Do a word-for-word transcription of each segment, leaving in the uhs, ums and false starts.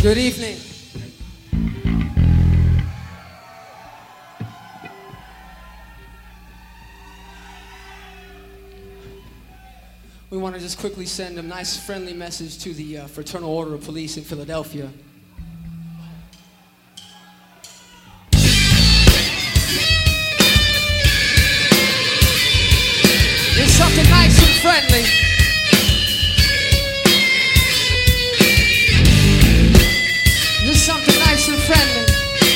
Good evening. We want to just quickly send a nice friendly message to the uh, Fraternal Order of Police in Philadelphia. It's something nice and friendly. There's something nice and friendly.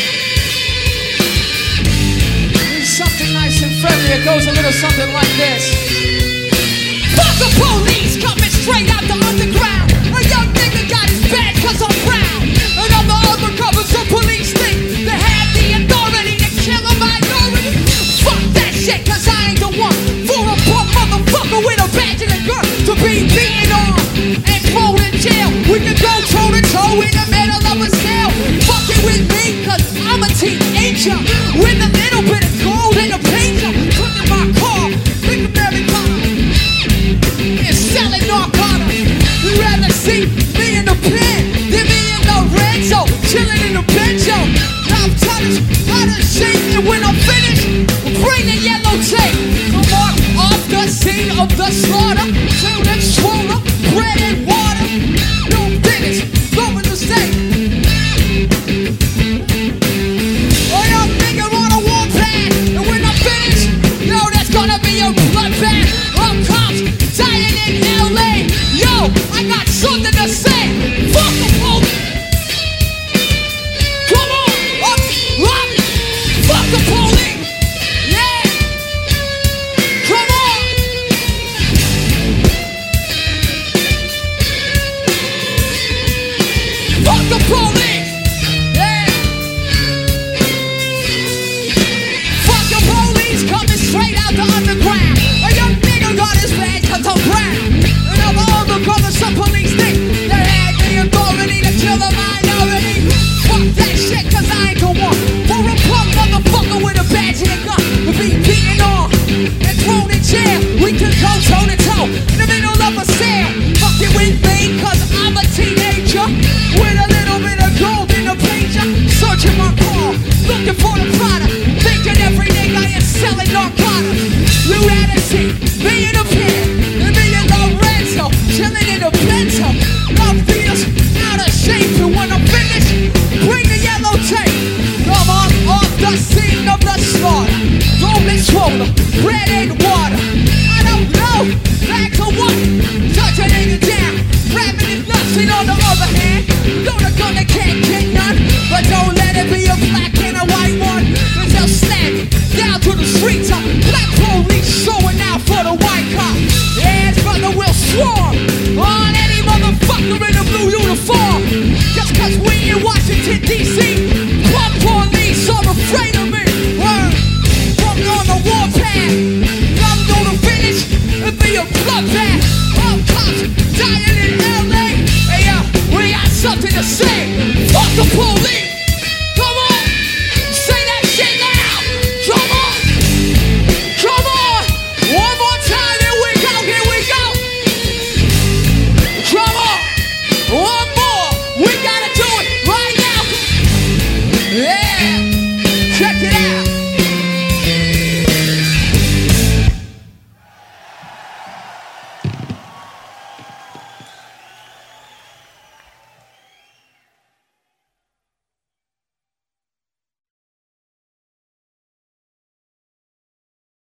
There's something nice and friendly. It goes a little something like this. Fuck the police coming straight out the underground. A young nigga got his badge cause I'm proud. And I'm the undercover, so police think they have the authority to kill a minority. Fuck that shit cause I ain't the one for a punk motherfucker with a badge and a gun to be beaten on and thrown in jail. We can go toe to toe in the middle of a cell. Fuck it with me cause I'm a teenager with a little bit of gold in a pager. Put in my car, think of every car. Selling narcotics. You'd rather see me in the pen than me in the Renzo, chilling in the benzo. I'm touched, out of shape, and when I'm finished, bring the yellow tape to mark off the scene of the slaughter. Till it's swollen, bread and water. No finish, going to stay. Oh, young nigga on a warpath, and when I'm finished, yo, that's gonna be a bloodbath. I'm cops dying in L A. Yo, I got something to say. Fuck the police. Come on, up, up. Fuck the police. Yeah. Come on. Fuck the police. Yeah. Fuck the police coming straight out the underground. A young nigga got his badge cause I'm proud. And I'm all the brothers some police think they had the authority to kill a minority. Fuck that shit cause I ain't the one for a punk motherfucker with a badge and a gun to be beaten on and thrown in jail. We can go toe to toe in the middle of a sale. Fuck it with me cause I'm a teenager with a little bit of gold in the pager. Searching my car, looking for the product, thinking every nigga is selling narcotics. You rather see me in a pen than me in Lorenzo, chilling in a benzo. My feels out of shape, and when I'm finished, bring the yellow tape. Come on off the scene of the slaughter. Rolling swollen, bread and water. I don't know, back to what? Touch a nigga down, grabbing his nuts, and on the other hand, load a gun that can't get none. But don't let it be a black and a white one, cause they'll slam it down to the streets. Black police showing out for the white cop. Yeah, his brother will swarm on any motherfucker in a blue uniform. Just cause we in Washington, D C, black police are afraid of me. Word, walk on the warpath. I'm gonna finish and be a bloodbath. All cops dying in L A. Hey yo, we got something to say. Fuck the police.